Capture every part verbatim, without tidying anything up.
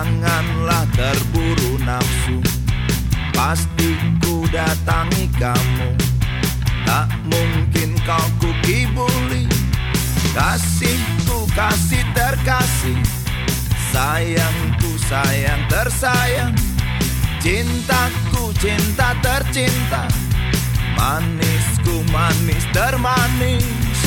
janganlah terburu nafsu. Pasti ku datangi kamu, tak mungkin kau ku kibuli. Kasihku kasih terkasih, sayangku sayang tersayang. Cintaku cinta tercinta, manisku manis termanis.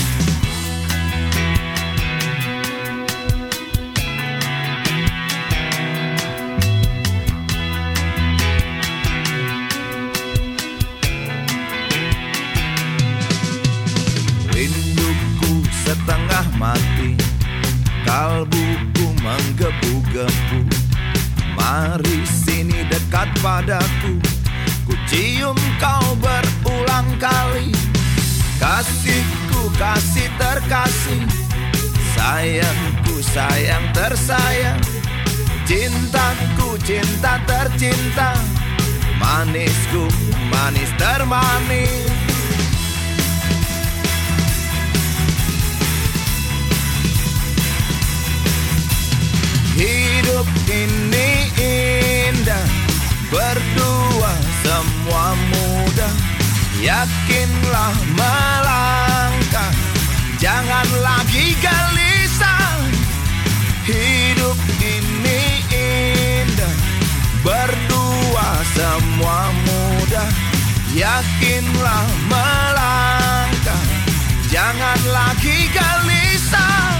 Rinduku setengah mati, kalbuku menggebu-gebu. Mari sini dekat padaku, ku cium kau berulang kali. Kasihku kasih terkasih, sayangku sayang tersayang. Cintaku cinta tercinta, manisku manis termanis. Hidup ini indah, berdua semua mudah. Yakinlah melangkah, jangan lagi gelisah. Hidup ini indah, berdua semua mudah. Yakinlah melangkah, jangan lagi gelisah.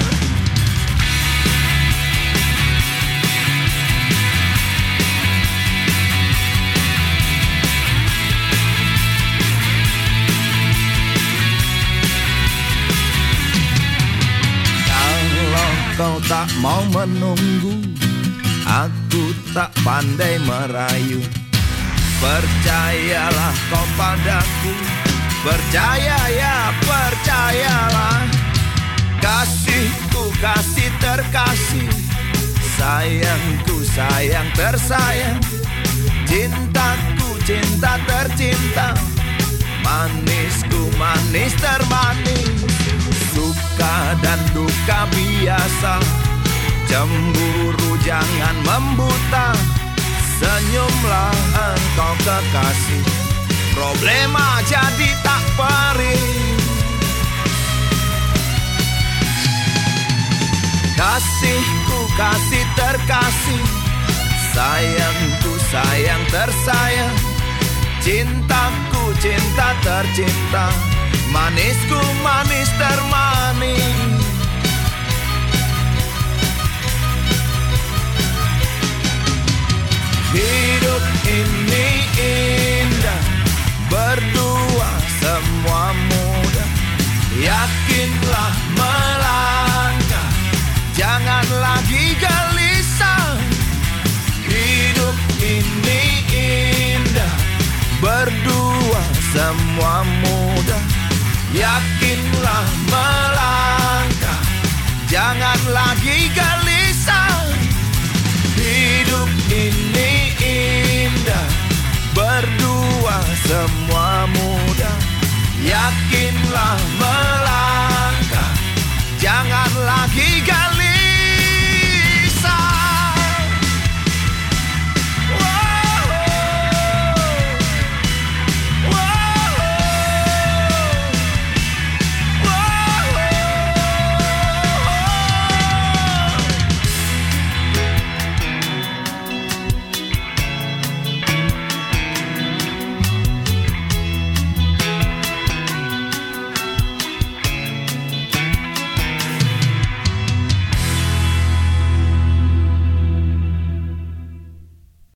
Kau tak mau menunggu, aku tak pandai merayu. Percayalah kau padaku, percaya ya percayalah. Kasihku kasih terkasih, sayangku sayang tersayang. Cintaku cinta tercinta, manisku manis termanis. Suka dan duka biasa, cemburu jangan membuta. Senyumlah engkau kekasih, problema jadi tak perih. Kasihku kasih terkasih, sayangku sayang tersayang. Cintaku cinta tercinta, manisku manis termanis. Hidup ini indah, berdua semua mudah. Yakinlah melangkah, jangan lagi gelisah. Hidup ini indah, berdua semua mudah. Yakinlah melangkah, jangan lagi gelisah. Hidup ini indah, berdua semua mudah. Yakinlah melangkah, jangan lagi gelisah.